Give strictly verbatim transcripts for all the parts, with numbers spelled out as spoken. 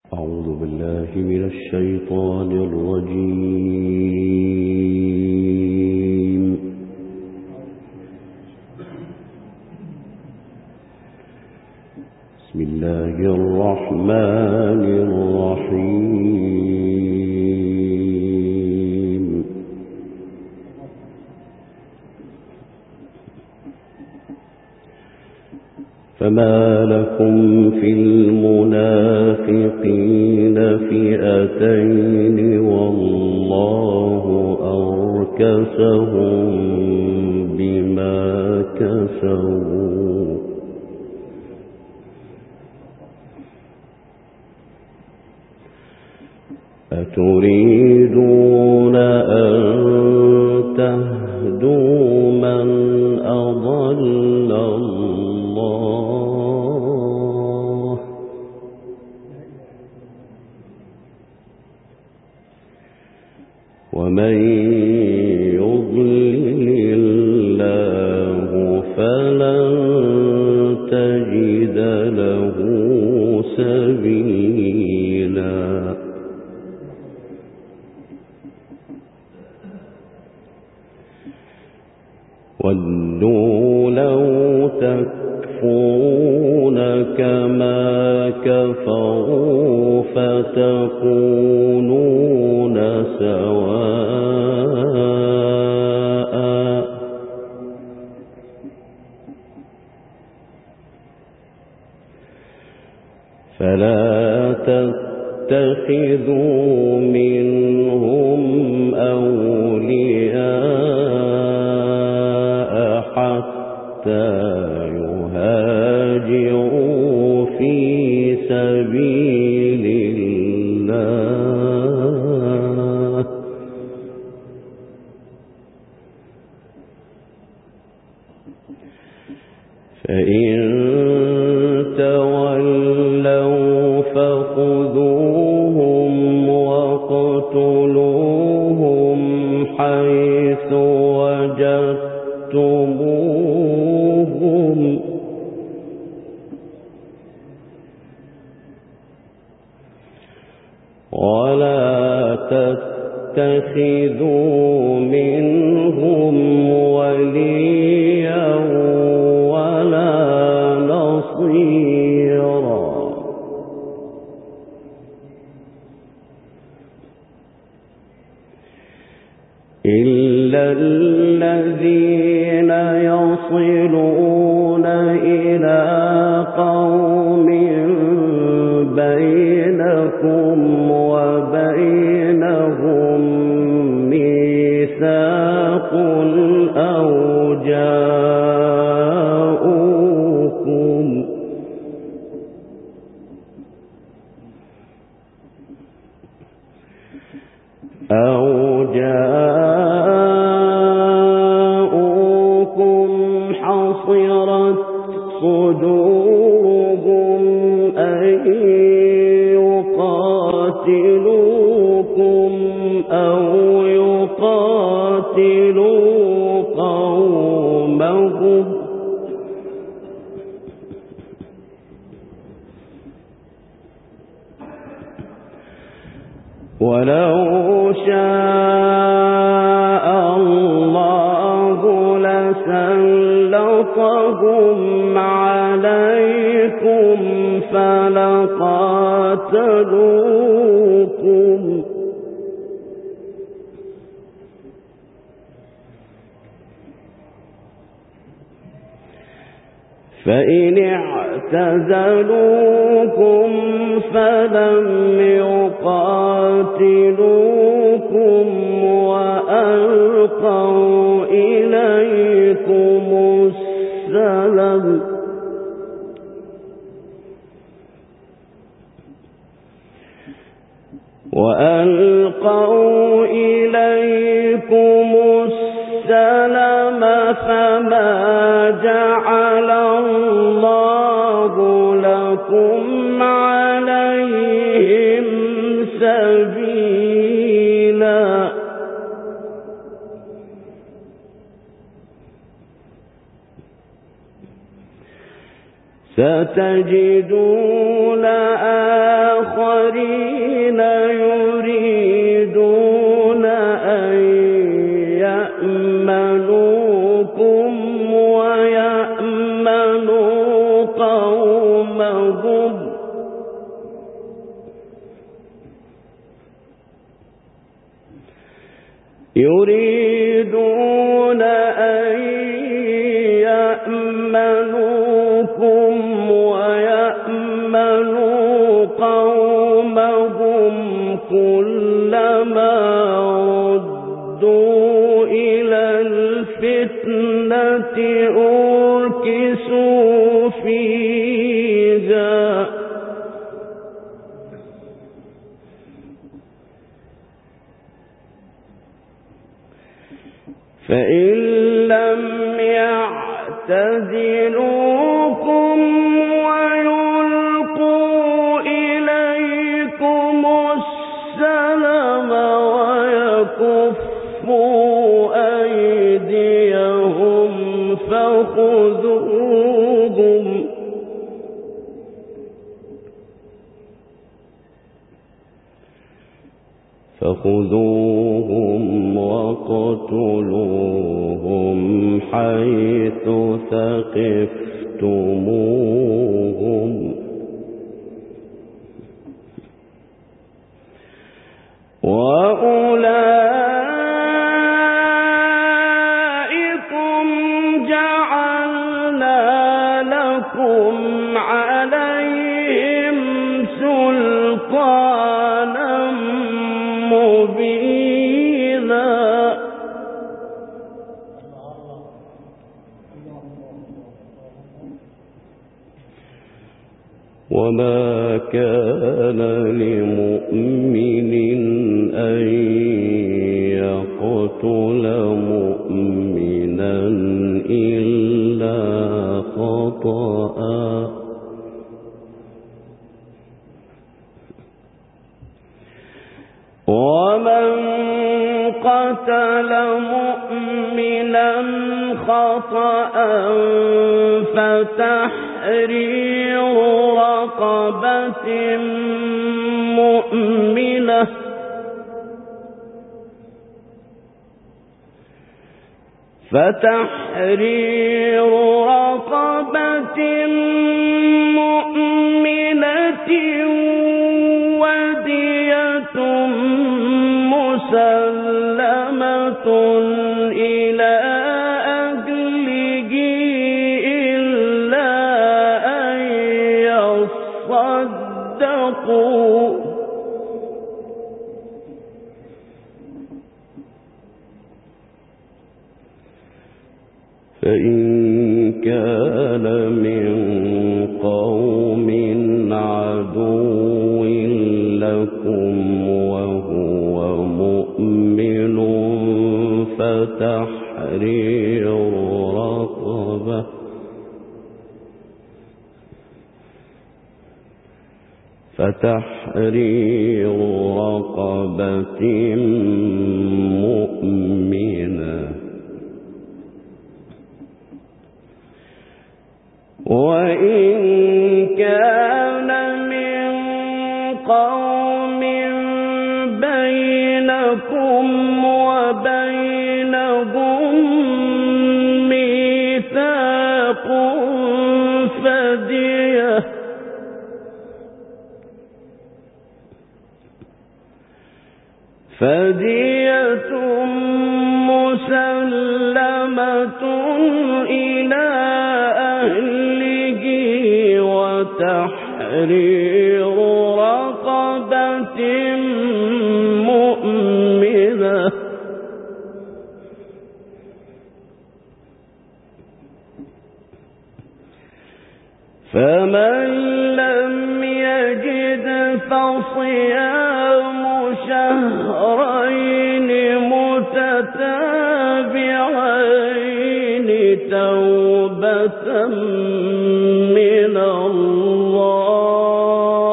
أعوذ بالله من الشيطان الرجيم. بسم الله الرحمن الرحيم. فما لكم في المنافقين فئتين والله أركسهم بما كسبوا أتريدون أن تهدوا من أضل الله ومن يضلل الله فلن تجد له سبيلا. ودوا لو تكفرون كما كفروا فتكونون سواء فلا تتخذوا منهم أولياء حتى يهاجروا في سبيل الله فإن تولوا فخذوهم واقتلوهم حيث وجدتموهم ولا تتخذوا منهم وليا ولا نصيرا إلا الذين يصلون إلى قوم بينكم وبينهم ميثاق أو جاءوكم أو جاءوكم حصرت صدورهم أن يقاتلوكم أو يقاتلوا قومهم ولو شاء الله لسلطهم عليكم فلقاتلوكم فإن اعتزلوكم فلم يقاتلوكم وألقوا إليكم السلم وألقوا إليكم السلم فما جعل الله لكم عليهم سبيلا ستجدون آخرين يريدون أن يأمنوكم ويأمنوا قومهم يريدون أن يأمنوكم ويأمنوا قومهم كلما ردوا إلى الفتنة أركسوا فيها فإن لم يعتزلوكم ويلقوا إليكم السلم ويكفوا أيديهم فخذوهم فخذوهم وقتلوهم حيث ثقفتموهم وأولئكم جعلنا لكم عليهم سلطانا مبينا وما كان لمؤمن أن يقتل مؤمنا إلا خطأ ومن قتل مؤمنا خطأ فتحرير رقبة مؤمنة فتحرير رقبة مؤمنة ودية مسلمة إلى أهله إلا أن يصدقوا فإن كان من قوم عدو لكم وهو مؤمن فتحرير رقبة فتحرير رقبة مؤمنة وإن كان من قوم بينكم وبينهم ميثاق فدية فدية مسلمة إلى أهله وتحرير رقبة مؤمنة فمن لم يجد فصيام شهرين متتابعين توبة من الله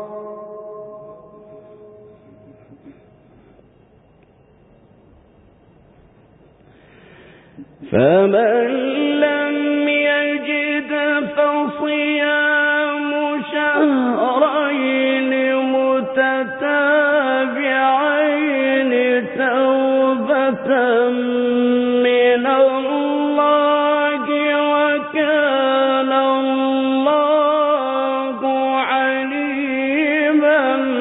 فمن لم يجد فصيام شهرين متتابعين توبة من الله وكان الله عليما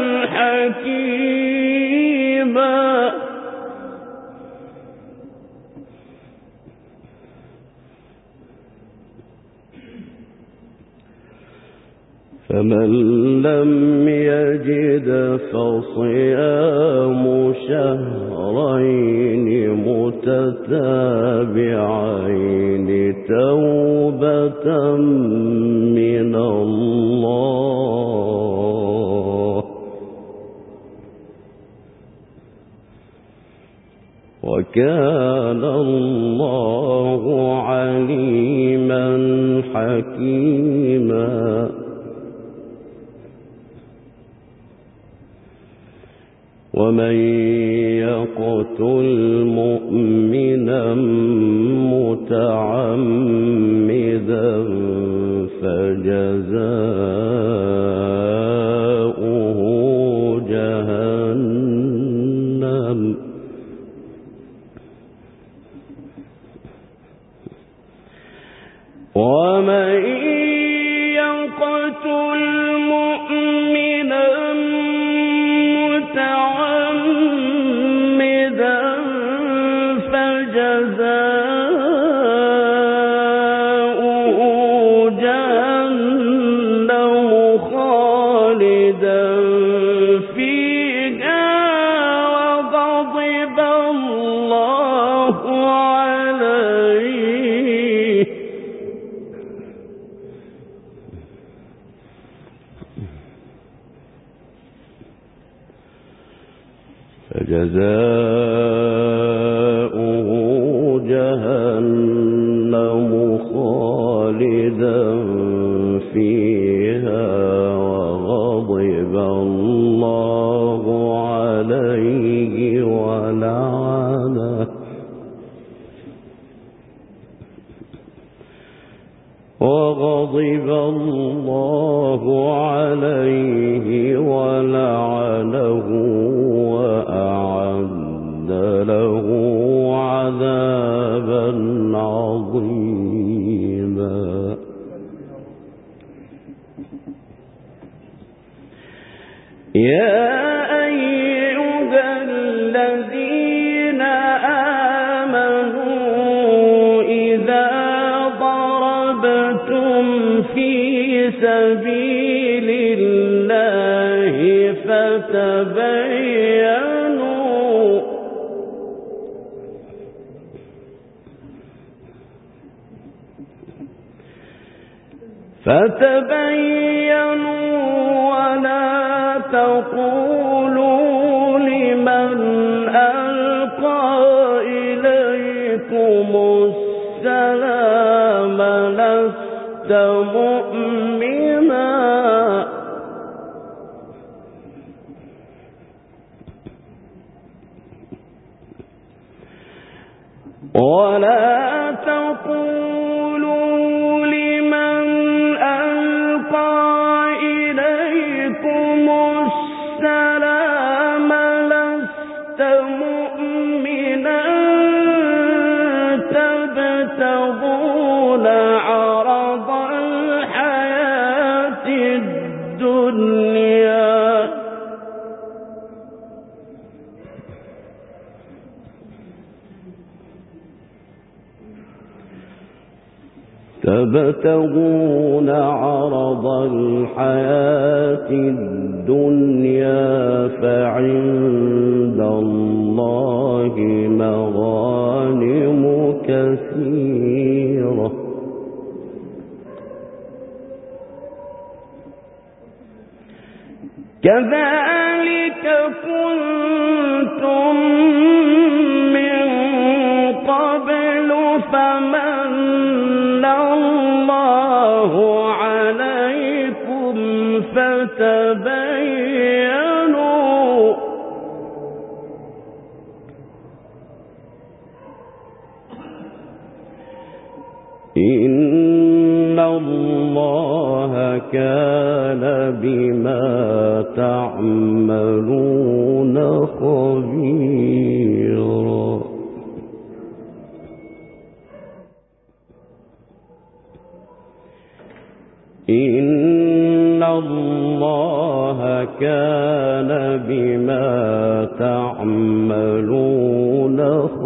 حكيما. فمن لم يجد فصيام شهرين متتابعين توبة من الله وكان الله عليما حكيما. ومن يقتل مؤمنا متعمدا فجزاؤه جهنم ومن يقتل مؤمنا متعمدا فجزاؤه جهنم خالدا فيها وغضب الله عليه فجزاؤه جهنم خالدا فيها وغضب الله عليه ولعنه وغضب الله عليه ولعنه وأعد له عذابا عظيما. يا أيها الذين آمنوا إذا ضربتم في سبيل الله فتبينوا فتبينوا ولا تقولوا لمن ألقى إليكم السلام لست مؤمنا ولا تقولوا لمن ألقى إليكم السلام لست مؤمنا تبتغون عرض الحياة الدنيا تبتغون عرض الحياة الدنيا فعند الله مغانم كثيرة كذلك كنتم من قبل فمن الله عليكم فتبينوا إن الله كان بما تعملون تعملون خبيرا. إن الله كان بما تعملون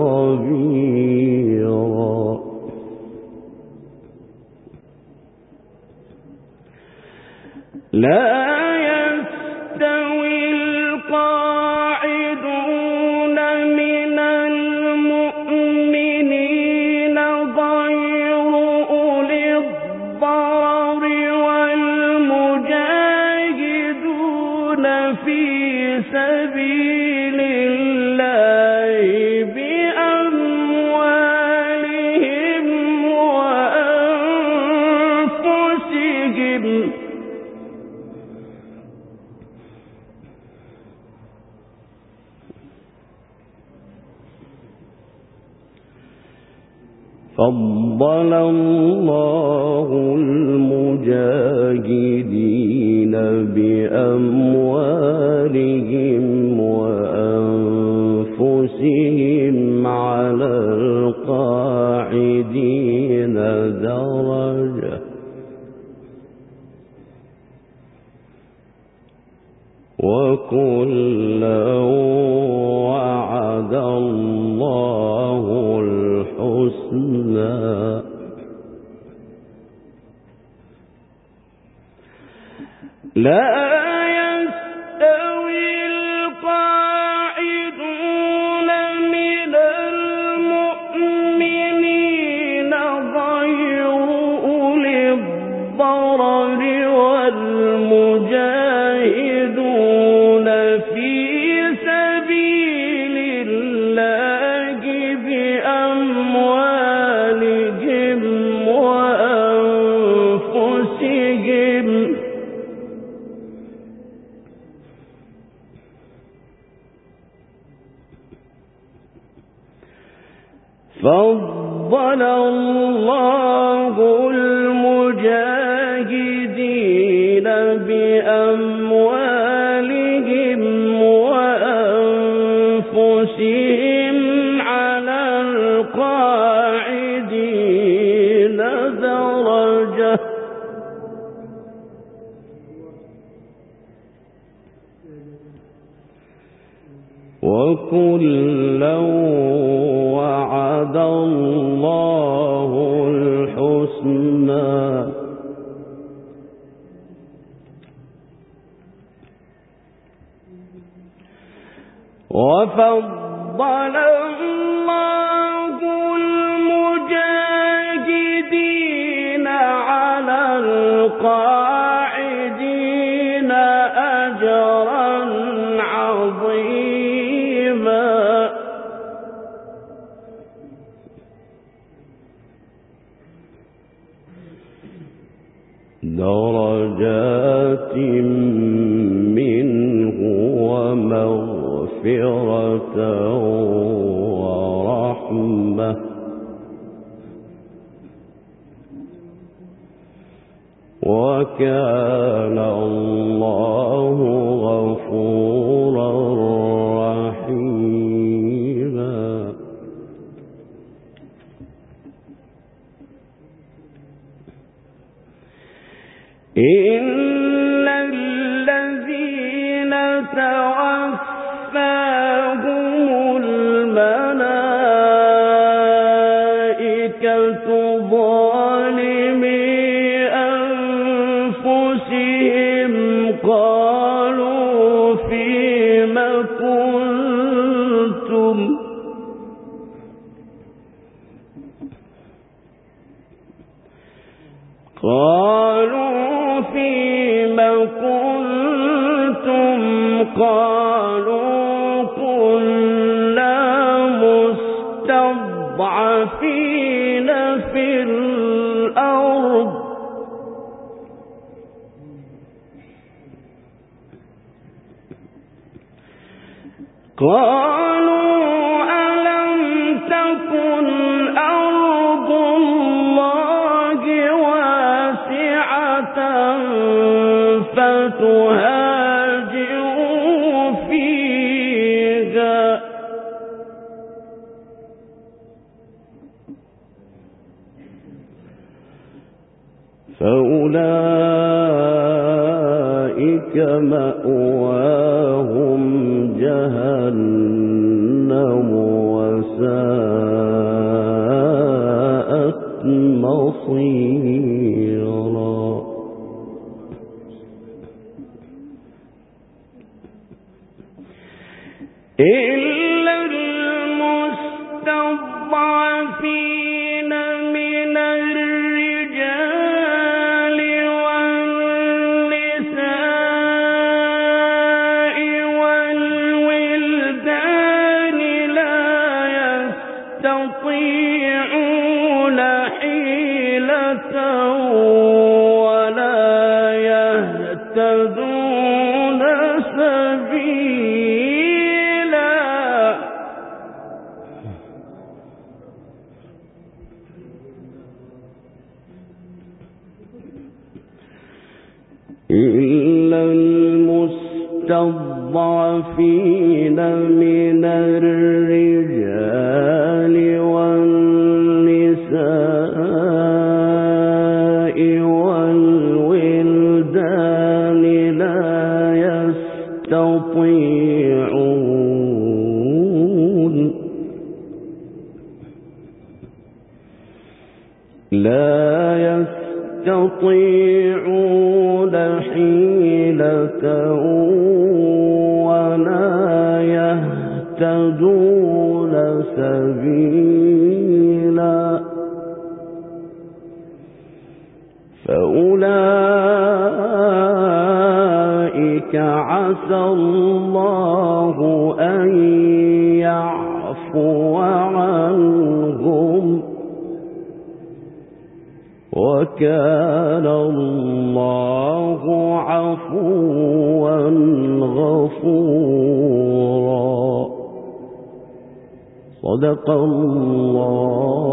خبيرا. لا يستوي القاعدون من المؤمنين غير أولي الضرر والمجاهدون في سبيل الله بأموالهم وأنفسهم. فضل الله المجاهدين بأموالهم وأنفسهم على القاعدين درجة، وكلا وعد الله الحسنى. لا يستوي القاعدون من المؤمنين غير أولي الضرر والمجاهدون في سبيل الله بأموالهم وأنفسهم. فضل الله المجاهدين بأموالهم وأنفسهم على القاعدين درجة، وكلا وعد الله الحسنى. وفضل الله المجاهدين على القاعدين أجرا عظيما. درجات منه ومغفرة ورحمة، وكان الله غفورا رحيما. إن الذين توفاهم الملائكة ظالمي أنفسهم قالوا فيم كنتم قالوا فيم كنتم قالوا كنا مستضعفين في الأرض قالوا ألم تكن أرض الله واسعة فتهاجروا فأولئك مأواهم جهنم وساءت مصيرا. إلا المستضعفين من الرجال والنساء والولدان لا يستطيعون حيلة ولا يهتدون سبيلا. إلا المستضعفين من الرجال والنساء والولدان لا يستطيعون لا يستطيعون حيلة ولا يهتدون سبيلا. فأولئك عسى الله أن يعفو عنهم وكان الله عفوا غفورا. صدق الله